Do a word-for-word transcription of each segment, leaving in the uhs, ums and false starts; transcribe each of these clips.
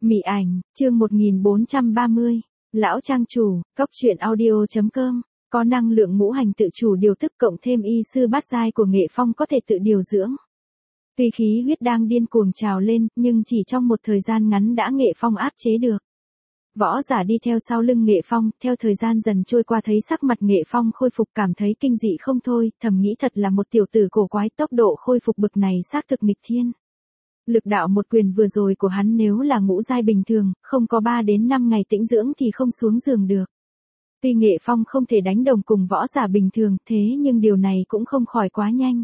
Mị ảnh, chương một nghìn bốn trăm ba mươi. Lão trang chủ, cốc truyện audio.com. Có năng lượng ngũ hành tự chủ điều tức cộng thêm y sư bát giai của Nghệ Phong có thể tự điều dưỡng. Tuy khí huyết đang điên cuồng trào lên, nhưng chỉ trong một thời gian ngắn đã Nghệ Phong áp chế được. Võ giả đi theo sau lưng Nghệ Phong, theo thời gian dần trôi qua thấy sắc mặt Nghệ Phong khôi phục cảm thấy kinh dị không thôi, thầm nghĩ thật là một tiểu tử cổ quái, tốc độ khôi phục bực này xác thực nghịch thiên. Lực đạo một quyền vừa rồi của hắn nếu là ngũ giai bình thường, không có ba đến năm ngày tĩnh dưỡng thì không xuống giường được. Tuy Nghệ Phong không thể đánh đồng cùng võ giả bình thường, thế nhưng điều này cũng không khỏi quá nhanh.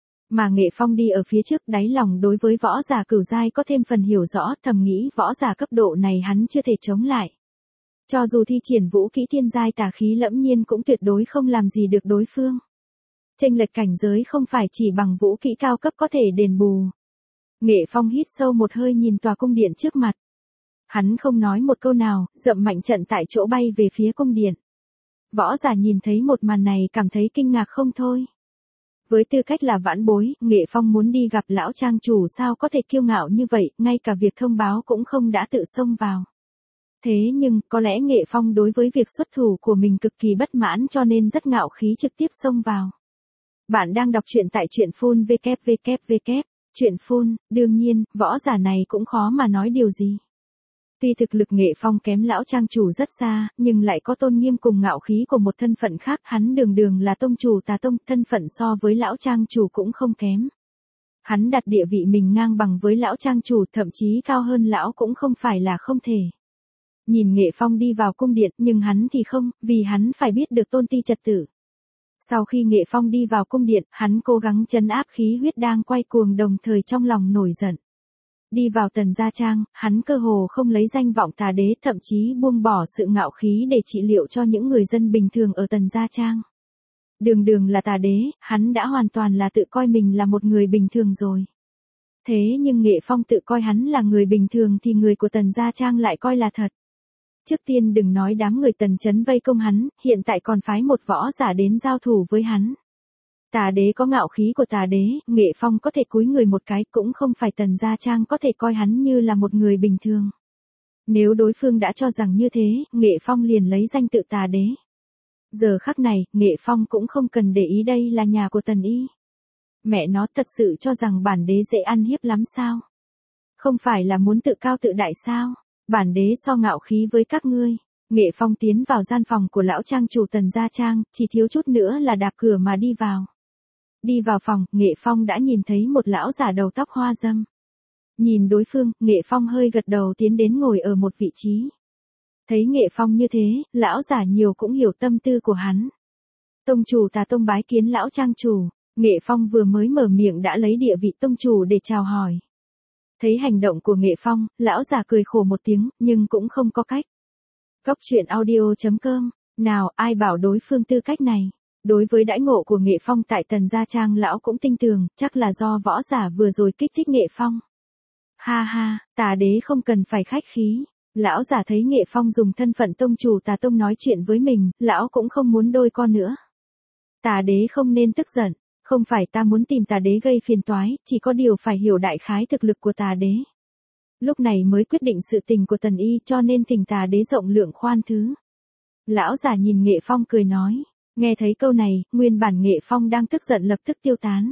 Mà Nghệ Phong đi ở phía trước, đáy lòng đối với võ giả cửu giai có thêm phần hiểu rõ, thầm nghĩ võ giả cấp độ này hắn chưa thể chống lại. Cho dù thi triển vũ kỹ thiên giai tà khí lẫm nhiên cũng tuyệt đối không làm gì được đối phương. Chênh lệch cảnh giới không phải chỉ bằng vũ kỹ cao cấp có thể đền bù. Nghệ Phong hít sâu một hơi nhìn tòa cung điện trước mặt. Hắn không nói một câu nào, dậm mạnh trận tại chỗ bay về phía cung điện. Võ giả nhìn thấy một màn này cảm thấy kinh ngạc không thôi. Với tư cách là vãn bối, Nghệ Phong muốn đi gặp lão trang chủ sao có thể kiêu ngạo như vậy, ngay cả việc thông báo cũng không đã tự xông vào. Thế nhưng, có lẽ Nghệ Phong đối với việc xuất thủ của mình cực kỳ bất mãn cho nên rất ngạo khí trực tiếp xông vào. Bạn đang đọc truyện tại truyện phun vê kép vê kép vê kép. Chuyện phun, đương nhiên, võ giả này cũng khó mà nói điều gì. Tuy thực lực Nghệ Phong kém lão trang chủ rất xa, nhưng lại có tôn nghiêm cùng ngạo khí của một thân phận khác, hắn đường đường là tông chủ Tà Tông, thân phận so với lão trang chủ cũng không kém. Hắn đặt địa vị mình ngang bằng với lão trang chủ, thậm chí cao hơn lão cũng không phải là không thể. Nhìn Nghệ Phong đi vào cung điện, nhưng hắn thì không, vì hắn phải biết được tôn ti trật tự. Sau khi Nghệ Phong đi vào cung điện, hắn cố gắng trấn áp khí huyết đang quay cuồng đồng thời trong lòng nổi giận. Đi vào Tần Gia Trang, hắn cơ hồ không lấy danh vọng tà đế, thậm chí buông bỏ sự ngạo khí để trị liệu cho những người dân bình thường ở Tần Gia Trang. Đường đường là tà đế, hắn đã hoàn toàn là tự coi mình là một người bình thường rồi. Thế nhưng Nghệ Phong tự coi hắn là người bình thường thì người của Tần Gia Trang lại coi là thật. Trước tiên đừng nói đám người Tần trấn vây công hắn, hiện tại còn phái một võ giả đến giao thủ với hắn. Tà đế có ngạo khí của tà đế, Nghệ Phong có thể cúi người một cái, cũng không phải Tần Gia Trang có thể coi hắn như là một người bình thường. Nếu đối phương đã cho rằng như thế, Nghệ Phong liền lấy danh tự tà đế. Giờ khắc này, Nghệ Phong cũng không cần để ý đây là nhà của Tần Y. Mẹ nó thật sự cho rằng bản đế dễ ăn hiếp lắm sao? Không phải là muốn tự cao tự đại sao? Bản đế so ngạo khí với các ngươi. Nghệ Phong tiến vào gian phòng của lão trang chủ Tần Gia Trang, chỉ thiếu chút nữa là đạp cửa mà đi vào. Đi vào phòng, Nghệ Phong đã nhìn thấy một lão giả đầu tóc hoa râm. Nhìn đối phương, Nghệ Phong hơi gật đầu tiến đến ngồi ở một vị trí. Thấy Nghệ Phong như thế, lão giả nhiều cũng hiểu tâm tư của hắn. Tông chủ Tà Tông bái kiến lão trang chủ. Nghệ Phong vừa mới mở miệng đã lấy địa vị tông chủ để chào hỏi. Thấy hành động của Nghệ Phong, lão già cười khổ một tiếng, nhưng cũng không có cách. Cốc truyện audio.com. Nào, ai bảo đối phương tư cách này. Đối với đãi ngộ của Nghệ Phong tại Tần Gia Trang lão cũng tin tưởng, chắc là do võ giả vừa rồi kích thích Nghệ Phong. Ha ha, tà đế không cần phải khách khí. Lão giả thấy Nghệ Phong dùng thân phận tông chủ Tà Tông nói chuyện với mình, lão cũng không muốn đôi co nữa. Tà đế không nên tức giận. Không phải ta muốn tìm tà đế gây phiền toái, chỉ có điều phải hiểu đại khái thực lực của tà đế. Lúc này mới quyết định sự tình của Tần Y cho nên thỉnh tà đế rộng lượng khoan thứ. Lão giả nhìn Nghệ Phong cười nói. Nghe thấy câu này, nguyên bản Nghệ Phong đang tức giận lập tức tiêu tán.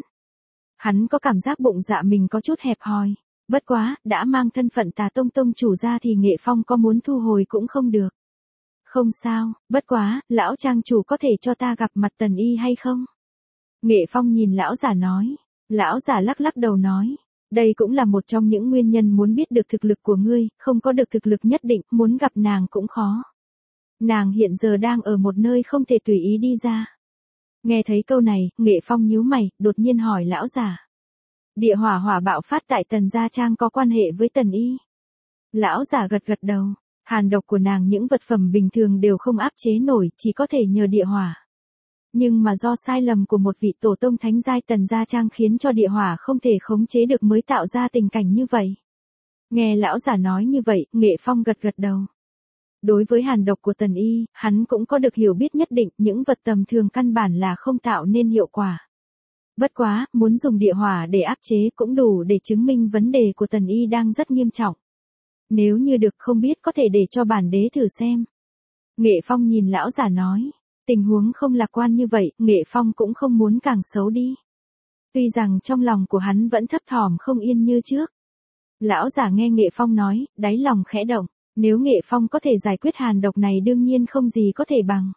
Hắn có cảm giác bụng dạ mình có chút hẹp hòi. Bất quá, đã mang thân phận Tà Tông tông chủ ra thì Nghệ Phong có muốn thu hồi cũng không được. Không sao, bất quá, lão trang chủ có thể cho ta gặp mặt Tần Y hay không? Nghệ Phong nhìn lão giả nói. Lão giả lắc lắc đầu nói. Đây cũng là một trong những nguyên nhân muốn biết được thực lực của ngươi, không có được thực lực nhất định, muốn gặp nàng cũng khó. Nàng hiện giờ đang ở một nơi không thể tùy ý đi ra. Nghe thấy câu này, Nghệ Phong nhíu mày, đột nhiên hỏi lão giả. Địa hỏa hỏa bạo phát tại Tần Gia Trang có quan hệ với Tần Y. Lão giả gật gật đầu. Hàn độc của nàng những vật phẩm bình thường đều không áp chế nổi, chỉ có thể nhờ địa hỏa. Nhưng mà do sai lầm của một vị tổ tông thánh giai Tần Gia Trang khiến cho địa hỏa không thể khống chế được mới tạo ra tình cảnh như vậy. Nghe lão giả nói như vậy, Nghệ Phong gật gật đầu. Đối với hàn độc của Tần Y, hắn cũng có được hiểu biết nhất định, những vật tầm thường căn bản là không tạo nên hiệu quả. Bất quá, muốn dùng địa hỏa để áp chế cũng đủ để chứng minh vấn đề của Tần Y đang rất nghiêm trọng. Nếu như được không biết có thể để cho bản đế thử xem. Nghệ Phong nhìn lão giả nói. Tình huống không lạc quan như vậy, Nghệ Phong cũng không muốn càng xấu đi. Tuy rằng trong lòng của hắn vẫn thấp thỏm không yên như trước. Lão giả nghe Nghệ Phong nói, đáy lòng khẽ động. Nếu Nghệ Phong có thể giải quyết hàn độc này đương nhiên không gì có thể bằng.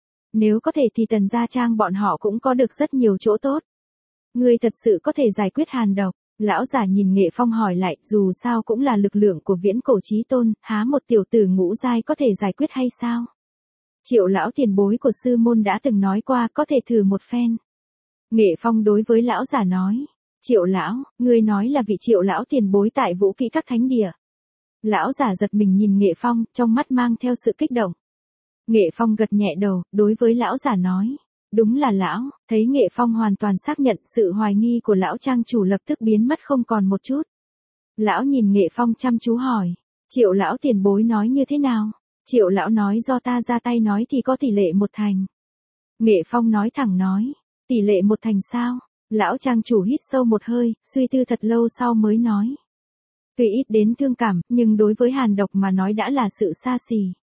Nếu có thể thì Tần Gia Trang bọn họ cũng có được rất nhiều chỗ tốt. Ngươi thật sự có thể giải quyết hàn độc. Lão giả nhìn Nghệ Phong hỏi lại, dù sao cũng là lực lượng của viễn cổ chí tôn, há một tiểu tử ngũ giai có thể giải quyết hay sao? Triệu lão tiền bối của sư môn đã từng nói qua có thể thử một phen. Nghệ Phong đối với lão giả nói. Triệu lão, ngươi nói là vị triệu lão tiền bối tại vũ kỹ các thánh địa. Lão giả giật mình nhìn Nghệ Phong, trong mắt mang theo sự kích động. Nghệ Phong gật nhẹ đầu, đối với lão giả nói. Đúng là lão, thấy Nghệ Phong hoàn toàn xác nhận sự hoài nghi của lão trang chủ lập tức biến mất không còn một chút. Lão nhìn Nghệ Phong chăm chú hỏi. Triệu lão tiền bối nói như thế nào? Triệu lão nói do ta ra tay nói thì có tỷ lệ một thành. Nghệ Phong nói thẳng nói. Tỷ lệ một thành sao? Lão trang chủ hít sâu một hơi, suy tư thật lâu sau mới nói. Tuy ít đến thương cảm, nhưng đối với hàn độc mà nói đã là sự xa xỉ.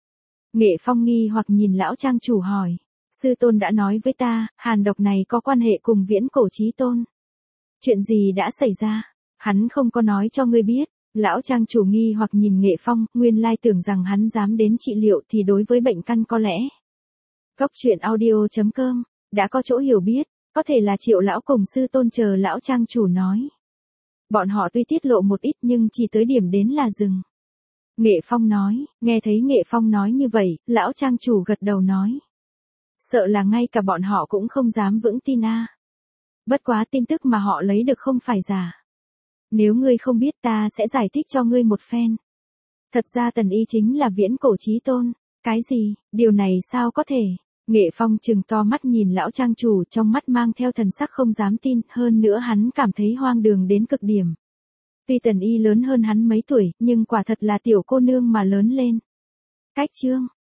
Nghệ Phong nghi hoặc nhìn lão trang chủ hỏi. Sư tôn đã nói với ta, hàn độc này có quan hệ cùng viễn cổ chí tôn. Chuyện gì đã xảy ra? Hắn không có nói cho ngươi biết. Lão trang chủ nghi hoặc nhìn Nghệ Phong, nguyên lai tưởng rằng hắn dám đến trị liệu thì đối với bệnh căn có lẽ. Cốc truyện audio chấm com, đã có chỗ hiểu biết, có thể là Triệu lão cùng sư tôn chờ lão trang chủ nói. Bọn họ tuy tiết lộ một ít nhưng chỉ tới điểm đến là dừng. Nghệ Phong nói, nghe thấy Nghệ Phong nói như vậy, lão trang chủ gật đầu nói. Sợ là ngay cả bọn họ cũng không dám vững tin a. Bất quá tin tức mà họ lấy được không phải giả. Nếu ngươi không biết ta sẽ giải thích cho ngươi một phen. Thật ra Tần Y chính là viễn cổ chí tôn. Cái gì, điều này sao có thể? Nghệ Phong trừng to mắt nhìn lão trang chủ, trong mắt mang theo thần sắc không dám tin, hơn nữa hắn cảm thấy hoang đường đến cực điểm. Tuy Tần Y lớn hơn hắn mấy tuổi, nhưng quả thật là tiểu cô nương mà lớn lên. Cách chương